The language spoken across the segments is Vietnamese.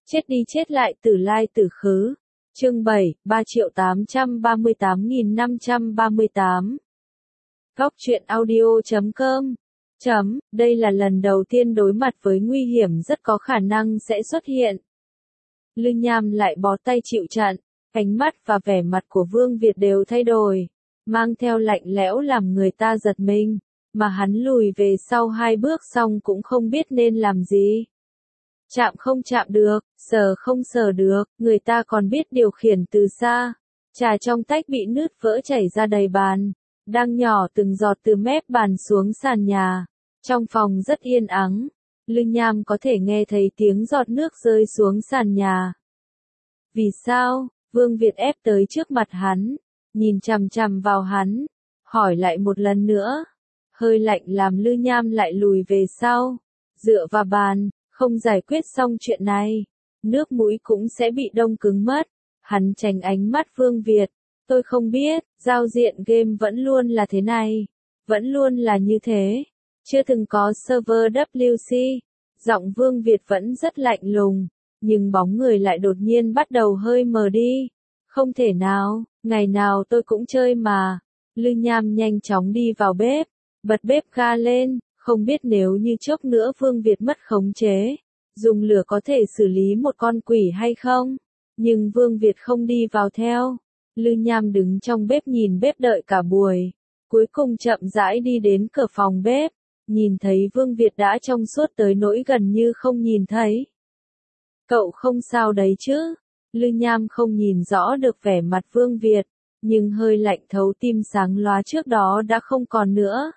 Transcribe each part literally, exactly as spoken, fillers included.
Chết đi chết lại tử lai tử khứ. Chương bảy, ba triệu tám trăm ba mươi tám nghìn năm trăm ba mươi tám. Góc truyện audio chấm com. Chấm, đây là lần đầu tiên đối mặt với nguy hiểm rất có khả năng sẽ xuất hiện. Lư Nham lại bó tay chịu trận, ánh mắt và vẻ mặt của Vương Việt đều thay đổi, mang theo lạnh lẽo làm người ta giật mình, mà hắn lùi về sau hai bước xong cũng không biết nên làm gì. Chạm không chạm được, sờ không sờ được, người ta còn biết điều khiển từ xa. Trà trong tách bị nứt vỡ chảy ra đầy bàn, đang nhỏ từng giọt từ mép bàn xuống sàn nhà. Trong phòng rất yên ắng, Lư Nham có thể nghe thấy tiếng giọt nước rơi xuống sàn nhà. Vì sao? Vương Việt ép tới trước mặt hắn, nhìn chằm chằm vào hắn, hỏi lại một lần nữa. Hơi lạnh làm Lư Nham lại lùi về sau, dựa vào bàn. Không giải quyết xong chuyện này, nước mũi cũng sẽ bị đông cứng mất. Hắn tránh ánh mắt Vương Việt. Tôi không biết, giao diện game vẫn luôn là thế này. Vẫn luôn là như thế. Chưa từng có server W C. Giọng Vương Việt vẫn rất lạnh lùng, nhưng bóng người lại đột nhiên bắt đầu hơi mờ đi. Không thể nào, ngày nào tôi cũng chơi mà. Lư Nham nhanh chóng đi vào bếp, bật bếp ga lên. Không biết nếu như chốc nữa Vương Việt mất khống chế, dùng lửa có thể xử lý một con quỷ hay không? Nhưng Vương Việt không đi vào theo. Lư Nham đứng trong bếp nhìn bếp đợi cả buổi. Cuối cùng chậm rãi đi đến cửa phòng bếp, nhìn thấy Vương Việt đã trong suốt tới nỗi gần như không nhìn thấy. Cậu không sao đấy chứ? Lư Nham không nhìn rõ được vẻ mặt Vương Việt, nhưng hơi lạnh thấu tim sáng lóa trước đó đã không còn nữa.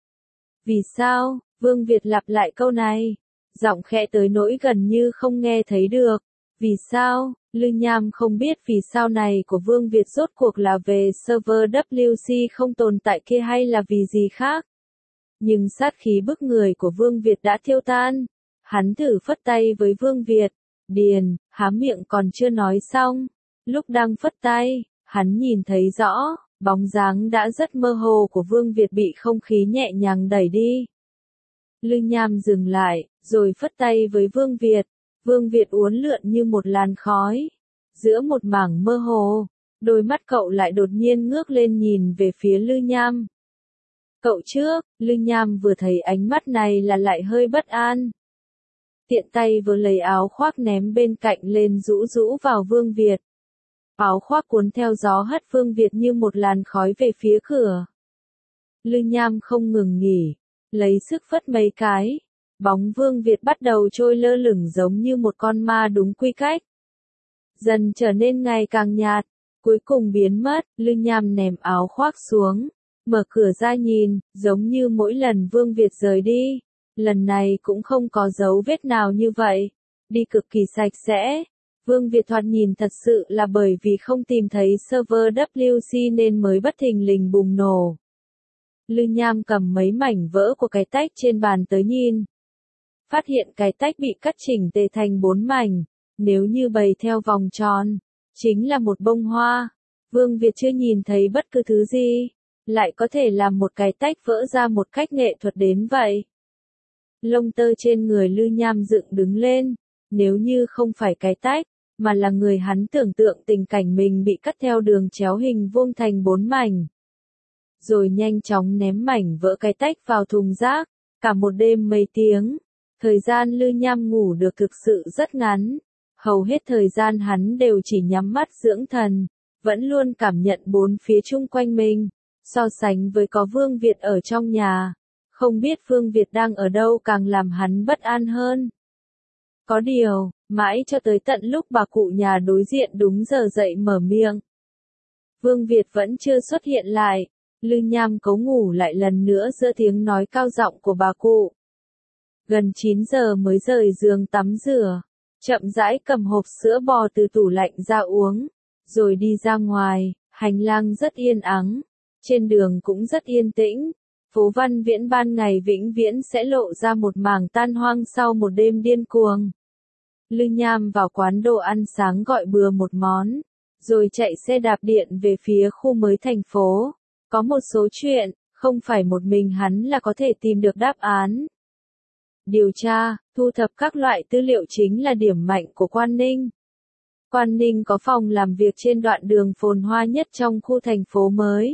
Vì sao? Vương Việt lặp lại câu này, giọng khẽ tới nỗi gần như không nghe thấy được. Vì sao? Lư Nham không biết vì sao này của Vương Việt rốt cuộc là về server W C không tồn tại kia hay là vì gì khác. Nhưng sát khí bức người của Vương Việt đã tiêu tan. Hắn thử phất tay với Vương Việt. Điền, há miệng còn chưa nói xong. Lúc đang phất tay, hắn nhìn thấy rõ. Bóng dáng đã rất mơ hồ của Vương Việt bị không khí nhẹ nhàng đẩy đi. Lư Nham dừng lại, rồi phất tay với Vương Việt. Vương Việt uốn lượn như một làn khói. Giữa một mảng mơ hồ, đôi mắt cậu lại đột nhiên ngước lên nhìn về phía Lư Nham. Cậu trước, Lư Nham vừa thấy ánh mắt này là lại hơi bất an. Tiện tay vừa lấy áo khoác ném bên cạnh lên rũ rũ vào Vương Việt. Áo khoác cuốn theo gió hất Vương Việt như một làn khói về phía cửa. Lư Nham không ngừng nghỉ, lấy sức phất mấy cái. Bóng Vương Việt bắt đầu trôi lơ lửng giống như một con ma đúng quy cách. Dần trở nên ngày càng nhạt, cuối cùng biến mất. Lư Nham ném áo khoác xuống, mở cửa ra nhìn, giống như mỗi lần Vương Việt rời đi. Lần này cũng không có dấu vết nào như vậy, đi cực kỳ sạch sẽ. Vương Việt thoạt nhìn thật sự là bởi vì không tìm thấy server W C nên mới bất thình lình bùng nổ. Lư Nham cầm mấy mảnh vỡ của cái tách trên bàn tới nhìn. Phát hiện cái tách bị cắt chỉnh tề thành bốn mảnh, nếu như bày theo vòng tròn, chính là một bông hoa. Vương Việt chưa nhìn thấy bất cứ thứ gì, lại có thể làm một cái tách vỡ ra một cách nghệ thuật đến vậy. Lông tơ trên người Lư Nham dựng đứng lên, nếu như không phải cái tách, mà là người hắn tưởng tượng tình cảnh mình bị cắt theo đường chéo hình vuông thành bốn mảnh. Rồi nhanh chóng ném mảnh vỡ cái tách vào thùng rác, cả một đêm mấy tiếng. Thời gian Lư Nham ngủ được thực sự rất ngắn, hầu hết thời gian hắn đều chỉ nhắm mắt dưỡng thần, vẫn luôn cảm nhận bốn phía chung quanh mình. So sánh với có Vương Việt ở trong nhà, không biết Vương Việt đang ở đâu càng làm hắn bất an hơn. Có điều, mãi cho tới tận lúc bà cụ nhà đối diện đúng giờ dậy mở miệng, Vương Việt vẫn chưa xuất hiện lại. Lư Nham cố ngủ lại lần nữa giữa tiếng nói cao giọng của bà cụ. Gần chín giờ mới rời giường tắm rửa, chậm rãi cầm hộp sữa bò từ tủ lạnh ra uống, rồi đi ra ngoài. Hành lang rất yên ắng, trên đường cũng rất yên tĩnh. Phố Văn Viễn ban ngày vĩnh viễn sẽ lộ ra một mảng tan hoang sau một đêm điên cuồng. Lư Nham vào quán đồ ăn sáng gọi bừa một món, rồi chạy xe đạp điện về phía khu mới thành phố. Có một số chuyện, không phải một mình hắn là có thể tìm được đáp án. Điều tra, Thu thập các loại tư liệu chính là điểm mạnh của Quan Ninh. Quan Ninh có phòng làm việc trên đoạn đường phồn hoa nhất trong khu thành phố mới.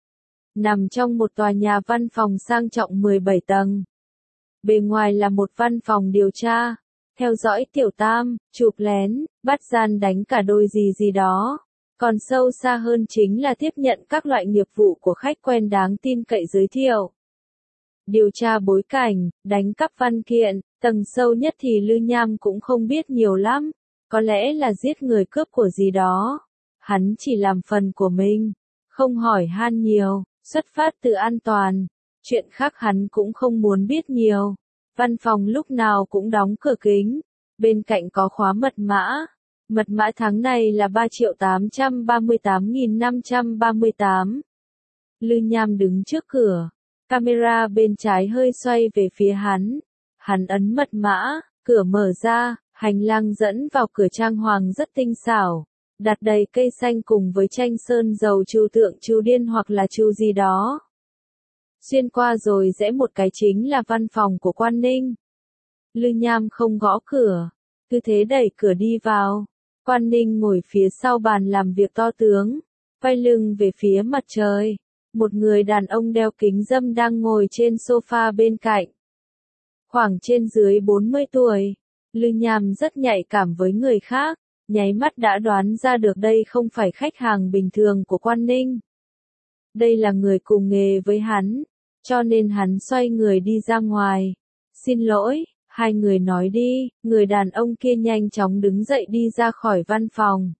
Nằm trong một tòa nhà văn phòng sang trọng mười bảy tầng. Bề ngoài là một văn phòng điều tra, theo dõi tiểu tam, chụp lén, bắt gian đánh cả đôi gì gì đó. Còn sâu xa hơn chính là tiếp nhận các loại nghiệp vụ của khách quen đáng tin cậy giới thiệu. Điều tra bối cảnh, đánh cắp văn kiện, tầng sâu nhất thì Lư Nham cũng không biết nhiều lắm, có lẽ là giết người cướp của gì đó. Hắn chỉ làm phần của mình, không hỏi han nhiều, xuất phát từ an toàn. Chuyện khác hắn cũng không muốn biết nhiều. Văn phòng lúc nào cũng đóng cửa kính, bên cạnh có khóa mật mã. Mật mã tháng này là ba triệu tám trăm ba mươi tám nghìn năm trăm ba mươi tám. Lư Nham đứng trước cửa, camera bên trái hơi xoay về phía hắn. Hắn ấn mật mã, cửa mở ra, hành lang dẫn vào cửa trang hoàng rất tinh xảo, đặt đầy cây xanh cùng với tranh sơn dầu trừu tượng trừu điên hoặc là trừu gì đó. Xuyên qua rồi rẽ một cái chính là văn phòng của Quan Ninh. Lư Nham không gõ cửa, cứ thế đẩy cửa đi vào. Quan Ninh ngồi phía sau bàn làm việc to tướng, quay lưng về phía mặt trời. Một người đàn ông đeo kính râm đang ngồi trên sofa bên cạnh. Khoảng trên dưới bốn mươi tuổi, Lư Nham rất nhạy cảm với người khác, nháy mắt đã đoán ra được đây không phải khách hàng bình thường của Quan Ninh. Đây là người cùng nghề với hắn, cho nên hắn xoay người đi ra ngoài. Xin lỗi, hai người nói đi, người đàn ông kia nhanh chóng đứng dậy đi ra khỏi văn phòng.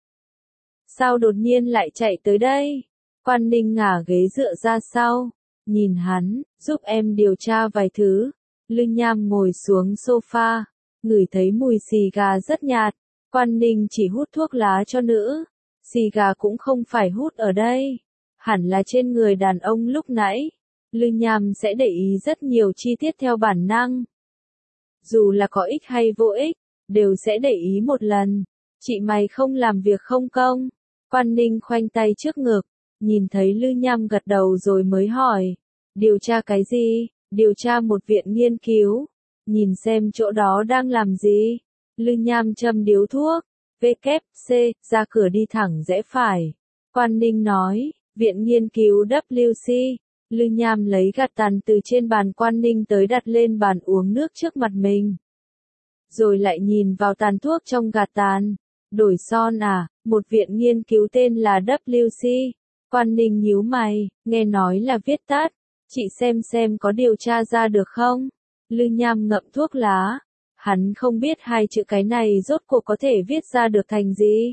Sao đột nhiên lại chạy tới đây? Quan Ninh ngả ghế dựa ra sau, nhìn hắn, giúp em điều tra vài thứ. Lư Nham ngồi xuống sofa, ngửi thấy mùi xì gà rất nhạt. Quan Ninh chỉ hút thuốc lá cho nữ, xì gà cũng không phải hút ở đây, hẳn là trên người đàn ông lúc nãy. Lư Nham sẽ để ý rất nhiều chi tiết theo bản năng. Dù là có ích hay vô ích, đều sẽ để ý một lần. Chị mày không làm việc không công? Quan Ninh khoanh tay trước ngực, nhìn thấy Lư Nham gật đầu rồi mới hỏi. Điều tra cái gì? Điều tra một viện nghiên cứu. Nhìn xem chỗ đó đang làm gì? Lư Nham châm điếu thuốc. vê kép xê, ra cửa đi thẳng rẽ phải. Quan Ninh nói, viện nghiên cứu vê kép xê. Lư Nham lấy gạt tàn từ trên bàn Quan Ninh tới đặt lên bàn uống nước trước mặt mình. Rồi lại nhìn vào tàn thuốc trong gạt tàn. Đổi son à, một viện nghiên cứu tên là vê kép xê. Quan Ninh nhíu mày, nghe nói là viết tắt. Chị xem xem có điều tra ra được không? Lư Nham ngậm thuốc lá. Hắn không biết hai chữ cái này rốt cuộc có thể viết ra được thành gì.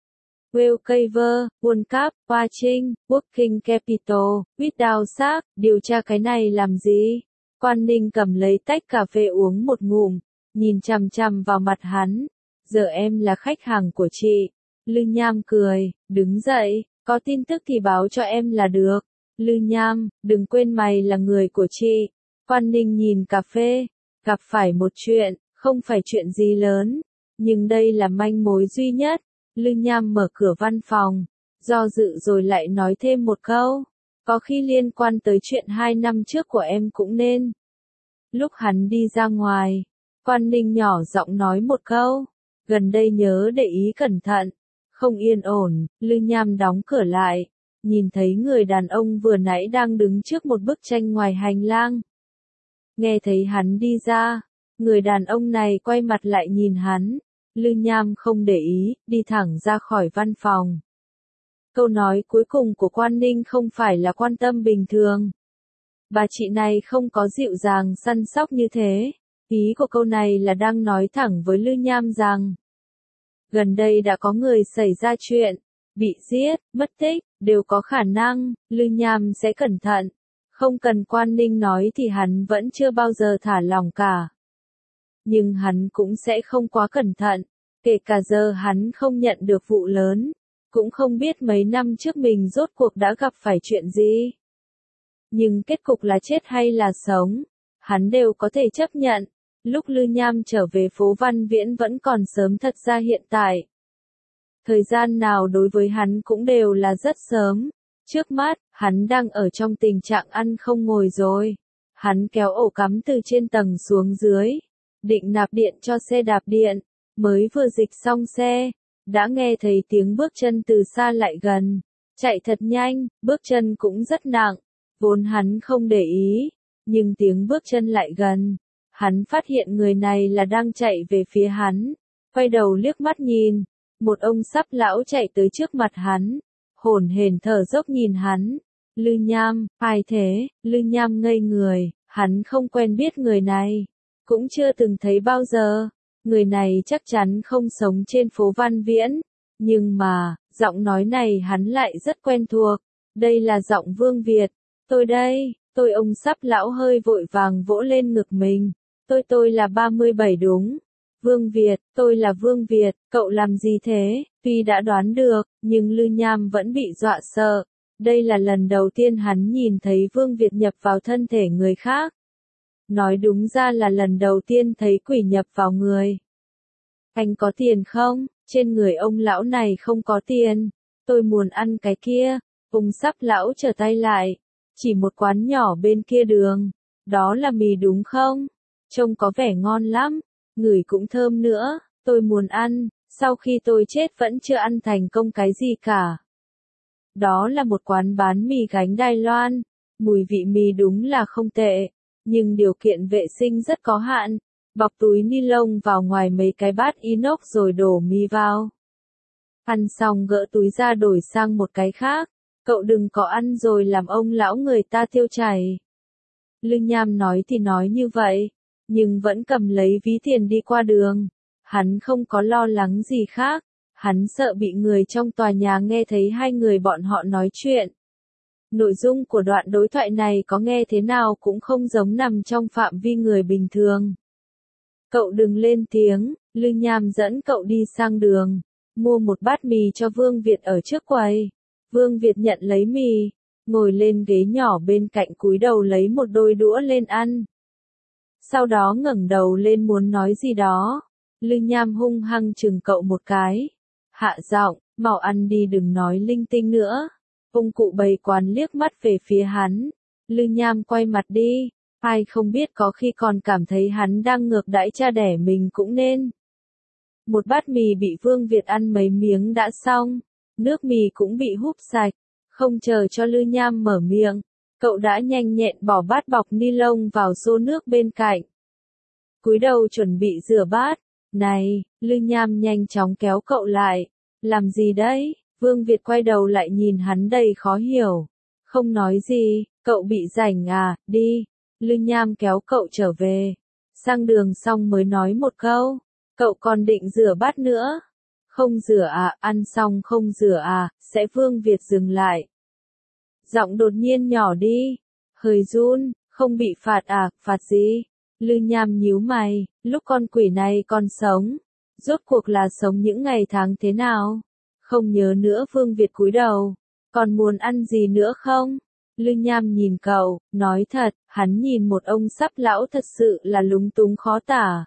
Wellcover, World Cup, Watching, Working Capital, Without Sack, điều tra cái này làm gì? Quan Ninh cầm lấy tách cà phê uống một ngụm, nhìn chằm chằm vào mặt hắn. Giờ em là khách hàng của chị. Lư Nham cười, đứng dậy, có tin tức thì báo cho em là được. Lư Nham, đừng quên mày là người của chị. Quan Ninh nhìn cà phê, gặp phải một chuyện, không phải chuyện gì lớn, nhưng đây là manh mối duy nhất. Lư Nham mở cửa văn phòng, do dự rồi lại nói thêm một câu, có khi liên quan tới chuyện hai năm trước của em cũng nên. Lúc hắn đi ra ngoài, Quan Ninh nhỏ giọng nói một câu, gần đây nhớ để ý cẩn thận, không yên ổn. Lư Nham đóng cửa lại, nhìn thấy người đàn ông vừa nãy đang đứng trước một bức tranh ngoài hành lang. Nghe thấy hắn đi ra, người đàn ông này quay mặt lại nhìn hắn. Lư Nham không để ý, đi thẳng ra khỏi văn phòng. Câu nói cuối cùng của Quan Ninh không phải là quan tâm bình thường. Bà chị này không có dịu dàng săn sóc như thế. Ý của câu này là đang nói thẳng với Lư Nham rằng, gần đây đã có người xảy ra chuyện, bị giết, mất tích, đều có khả năng, Lư Nham sẽ cẩn thận. Không cần Quan Ninh nói thì hắn vẫn chưa bao giờ thả lỏng cả. Nhưng hắn cũng sẽ không quá cẩn thận, kể cả giờ hắn không nhận được vụ lớn, cũng không biết mấy năm trước mình rốt cuộc đã gặp phải chuyện gì. Nhưng kết cục là chết hay là sống, hắn đều có thể chấp nhận. Lúc Lư Nham trở về phố Văn Viễn vẫn còn sớm, thật ra hiện tại. Thời gian nào đối với hắn cũng đều là rất sớm. Trước mắt, hắn đang ở trong tình trạng ăn không ngồi rồi. Hắn kéo ổ cắm từ trên tầng xuống dưới. định nạp điện cho xe đạp điện, mới vừa dịch xong xe, đã nghe thấy tiếng bước chân từ xa lại gần, chạy thật nhanh, bước chân cũng rất nặng, vốn hắn không để ý, nhưng tiếng bước chân lại gần, hắn phát hiện người này là đang chạy về phía hắn, quay đầu liếc mắt nhìn, một ông sắp lão chạy tới trước mặt hắn, hổn hển thở dốc nhìn hắn, Lư Nham, ai thế, Lư Nham ngây người, hắn không quen biết người này, cũng chưa từng thấy bao giờ, người này chắc chắn không sống trên phố Văn Viễn, nhưng mà, giọng nói này hắn lại rất quen thuộc, đây là giọng Vương Việt, tôi đây, tôi ông sắp lão hơi vội vàng vỗ lên ngực mình, tôi tôi là ba mươi bảy đúng. Vương Việt, tôi là Vương Việt, cậu làm gì thế? Tuy đã đoán được, nhưng Lư Nham vẫn bị dọa sợ. Đây là lần đầu tiên hắn nhìn thấy Vương Việt nhập vào thân thể người khác. Nói đúng ra là lần đầu tiên thấy quỷ nhập vào người. Anh có tiền không? Trên người ông lão này không có tiền. Tôi muốn ăn cái kia. Ông sắp lão trở tay lại. Chỉ một quán nhỏ bên kia đường. Đó là mì đúng không? Trông có vẻ ngon lắm. Ngửi cũng thơm nữa, tôi muốn ăn, sau khi tôi chết vẫn chưa ăn thành công cái gì cả. Đó là một quán bán mì gánh Đài Loan, mùi vị mì đúng là không tệ, nhưng điều kiện vệ sinh rất có hạn, bọc túi ni lông vào ngoài mấy cái bát inox rồi đổ mì vào. Ăn xong gỡ túi ra đổi sang một cái khác, cậu đừng có ăn rồi làm ông lão người ta tiêu chảy. Lư Nham nói thì nói như vậy. Nhưng vẫn cầm lấy ví tiền đi qua đường. Hắn không có lo lắng gì khác. Hắn sợ bị người trong tòa nhà nghe thấy hai người bọn họ nói chuyện. Nội dung của đoạn đối thoại này có nghe thế nào cũng không giống nằm trong phạm vi người bình thường. Cậu đừng lên tiếng, Lư Nham dẫn cậu đi sang đường. Mua một bát mì cho Vương Việt ở trước quầy. Vương Việt nhận lấy mì. Ngồi lên ghế nhỏ bên cạnh cúi đầu lấy một đôi đũa lên ăn. Sau đó ngẩng đầu lên muốn nói gì đó. Lư Nham hung hăng chừng cậu một cái. Hạ giọng, mau ăn đi đừng nói linh tinh nữa. Ông cụ bày quán liếc mắt về phía hắn. Lư Nham quay mặt đi. Ai không biết có khi còn cảm thấy hắn đang ngược đãi cha đẻ mình cũng nên. Một bát mì bị Vương Việt ăn mấy miếng đã xong. Nước mì cũng bị húp sạch. Không chờ cho Lư Nham mở miệng. Cậu đã nhanh nhẹn bỏ bát bọc ni lông vào xô nước bên cạnh. Cúi đầu chuẩn bị rửa bát. Này, Lư Nham nhanh chóng kéo cậu lại. Làm gì đấy? Vương Việt quay đầu lại nhìn hắn đầy khó hiểu. Không nói gì, cậu bị rảnh à, đi. Lư Nham kéo cậu trở về. Sang đường xong mới nói một câu. Cậu còn định rửa bát nữa. Không rửa à, ăn xong không rửa à, sẽ Vương Việt dừng lại. Giọng đột nhiên nhỏ đi, hơi run, không bị phạt à, phạt gì? Lư Nham nhíu mày, lúc con quỷ này còn sống, rốt cuộc là sống những ngày tháng thế nào? Không nhớ nữa. Vương Việt cúi đầu, còn muốn ăn gì nữa không? Lư Nham nhìn cậu, nói thật, hắn nhìn một ông sắp lão thật sự là lúng túng khó tả.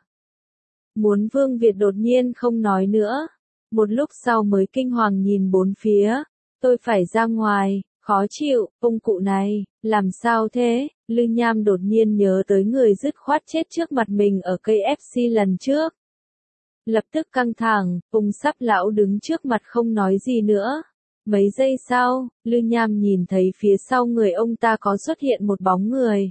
Muốn Vương Việt đột nhiên không nói nữa, một lúc sau mới kinh hoàng nhìn bốn phía, tôi phải ra ngoài. Khó chịu, ông cụ này, làm sao thế? Lư Nham đột nhiên nhớ tới người dứt khoát chết trước mặt mình ở cây ép xê lần trước. Lập tức căng thẳng, ông sắp lão đứng trước mặt không nói gì nữa. Mấy giây sau, Lư Nham nhìn thấy phía sau người ông ta có xuất hiện một bóng người.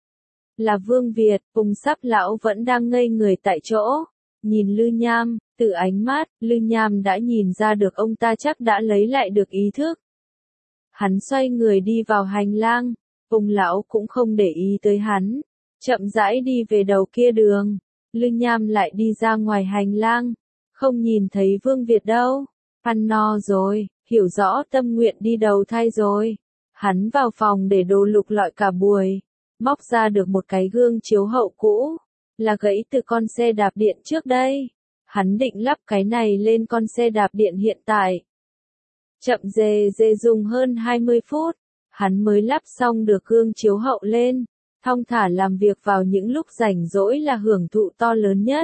Là Vương Việt, ông sắp lão vẫn đang ngây người tại chỗ. Nhìn Lư Nham, từ ánh mắt, Lư Nham đã nhìn ra được ông ta chắc đã lấy lại được ý thức. Hắn xoay người đi vào hành lang, ông lão cũng không để ý tới hắn, chậm rãi đi về đầu kia đường. Lư Nham lại đi ra ngoài hành lang, không nhìn thấy Vương Việt đâu. Ăn no rồi, hiểu rõ tâm nguyện đi đầu thai rồi. Hắn vào phòng để đồ lục lọi cả buổi, móc ra được một cái gương chiếu hậu cũ, là gãy từ con xe đạp điện trước đây. Hắn định lắp cái này lên con xe đạp điện hiện tại. Chậm dề dề dùng hơn hai mươi phút, hắn mới lắp xong được gương chiếu hậu lên, thong thả làm việc vào những lúc rảnh rỗi là hưởng thụ to lớn nhất.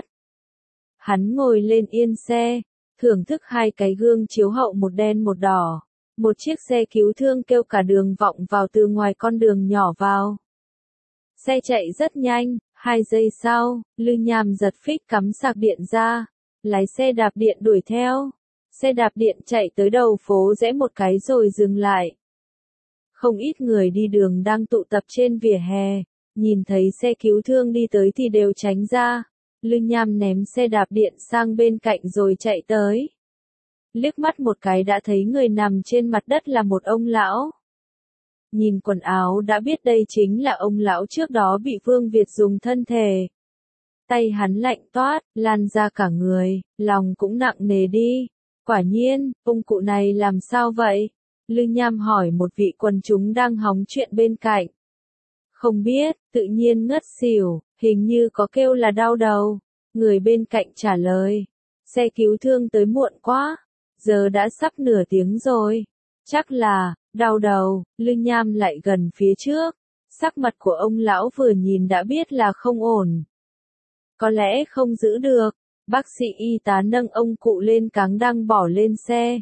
Hắn ngồi lên yên xe, thưởng thức hai cái gương chiếu hậu một đen một đỏ, một chiếc xe cứu thương kêu cả đường vọng vào từ ngoài con đường nhỏ vào. Xe chạy rất nhanh, Hai giây sau, Lư Nham giật phích cắm sạc điện ra, lái xe đạp điện đuổi theo. Xe đạp điện chạy tới đầu phố rẽ một cái rồi dừng lại. Không ít người đi đường đang tụ tập trên vỉa hè, nhìn thấy xe cứu thương đi tới thì đều tránh ra. Lư Nham ném xe đạp điện sang bên cạnh rồi chạy tới. Liếc mắt một cái đã thấy người nằm trên mặt đất là một ông lão. Nhìn quần áo đã biết đây chính là ông lão trước đó bị Vương Việt dùng thân thể. Tay hắn lạnh toát, lan ra cả người, lòng cũng nặng nề đi. Quả nhiên, ông cụ này làm sao vậy? Lư Nham hỏi một vị quần chúng đang hóng chuyện bên cạnh. Không biết, tự nhiên ngất xỉu, hình như có kêu là đau đầu. Người bên cạnh trả lời. Xe cứu thương tới muộn quá, giờ đã sắp nửa tiếng rồi. Chắc là, đau đầu. Lư Nham lại gần phía trước. Sắc mặt của ông lão vừa nhìn đã biết là không ổn. Có lẽ không giữ được. Bác sĩ y tá nâng ông cụ lên cáng đang bỏ lên xe.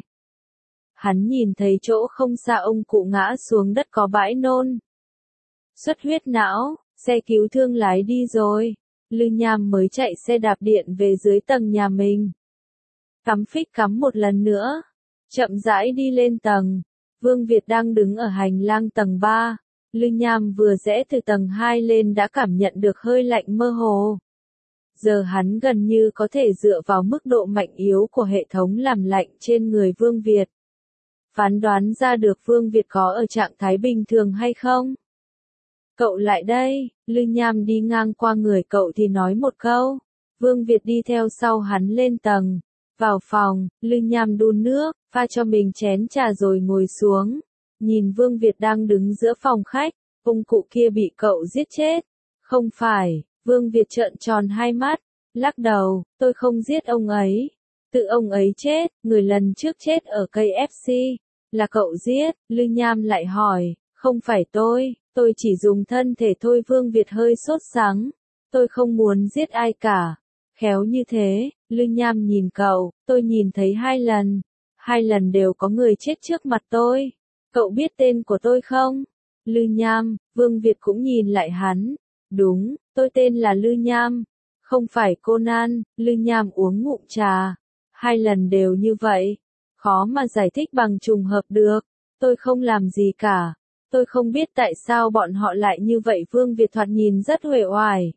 Hắn nhìn thấy chỗ không xa ông cụ ngã xuống đất có bãi nôn. Xuất huyết não, xe cứu thương lái đi rồi. Lư Nham mới chạy xe đạp điện về dưới tầng nhà mình. Cắm phích cắm một lần nữa. Chậm rãi đi lên tầng. Vương Việt đang đứng ở hành lang tầng ba. Lư Nham vừa rẽ từ tầng hai lên đã cảm nhận được hơi lạnh mơ hồ. Giờ hắn gần như có thể dựa vào mức độ mạnh yếu của hệ thống làm lạnh trên người Vương Việt. Phán đoán ra được Vương Việt có ở trạng thái bình thường hay không? Cậu lại đây, Lư Nham đi ngang qua người cậu thì nói một câu. Vương Việt đi theo sau hắn lên tầng. Vào phòng, Lư Nham đun nước, pha cho mình chén trà rồi ngồi xuống. Nhìn Vương Việt đang đứng giữa phòng khách, ông cụ kia bị cậu giết chết. Không phải, Vương Việt trợn tròn hai mắt, lắc đầu, tôi không giết ông ấy. Tự ông ấy chết, người lần trước chết ở cây ép xê. Là cậu giết, Lư Nham lại hỏi, không phải tôi, tôi chỉ dùng thân thể thôi. Vương Việt hơi sốt sắng, tôi không muốn giết ai cả. Khéo như thế, Lư Nham nhìn cậu, tôi nhìn thấy hai lần, hai lần đều có người chết trước mặt tôi. Cậu biết tên của tôi không? Lư Nham, Vương Việt cũng nhìn lại hắn, đúng, tôi tên là Lư Nham, không phải Conan. Lư Nham uống ngụm trà, hai lần đều như vậy. Khó mà giải thích bằng trùng hợp được. Tôi không làm gì cả. Tôi không biết tại sao bọn họ lại như vậy. Vương Việt thoạt nhìn rất uể oải.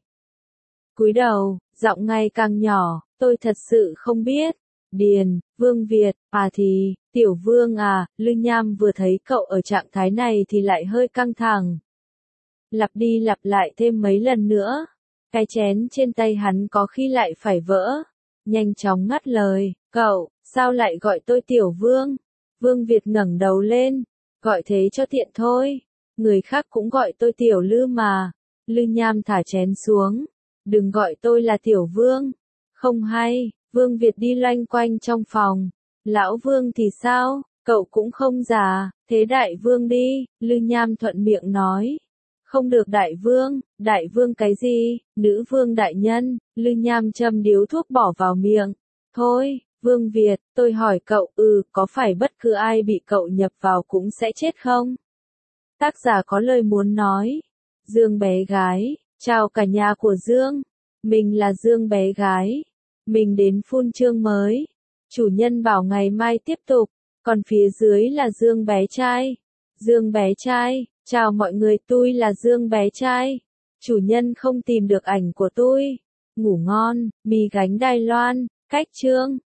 Cúi đầu, giọng ngày càng nhỏ, tôi thật sự không biết. Điền, Vương Việt, à thì, Tiểu Vương à, Lư Nham vừa thấy cậu ở trạng thái này thì lại hơi căng thẳng. Lặp đi lặp lại thêm mấy lần nữa. Cái chén trên tay hắn có khi lại phải vỡ. Nhanh chóng ngắt lời, cậu, sao lại gọi tôi Tiểu Vương? Vương Việt ngẩng đầu lên, gọi thế cho tiện thôi. Người khác cũng gọi tôi Tiểu Lư mà. Lư Nham thả chén xuống. Đừng gọi tôi là Tiểu Vương. Không hay, Vương Việt đi loanh quanh trong phòng. Lão Vương thì sao, cậu cũng không già, thế Đại Vương đi, Lư Nham thuận miệng nói. Không được Đại Vương, Đại Vương cái gì, Nữ Vương đại nhân, Lư Nham châm điếu thuốc bỏ vào miệng. Thôi, Vương Việt, tôi hỏi cậu, ừ, có phải bất cứ ai bị cậu nhập vào cũng sẽ chết không? Tác giả có lời muốn nói. Dương bé gái, chào cả nhà của Dương. Mình là Dương bé gái. Mình đến phun chương mới. Chủ nhân bảo ngày mai tiếp tục, còn phía dưới là Dương bé trai. Dương bé trai, chào mọi người, tôi là Dương bé trai. Chủ nhân không tìm được ảnh của tôi. Ngủ ngon, mì gánh Đài Loan, cách chương.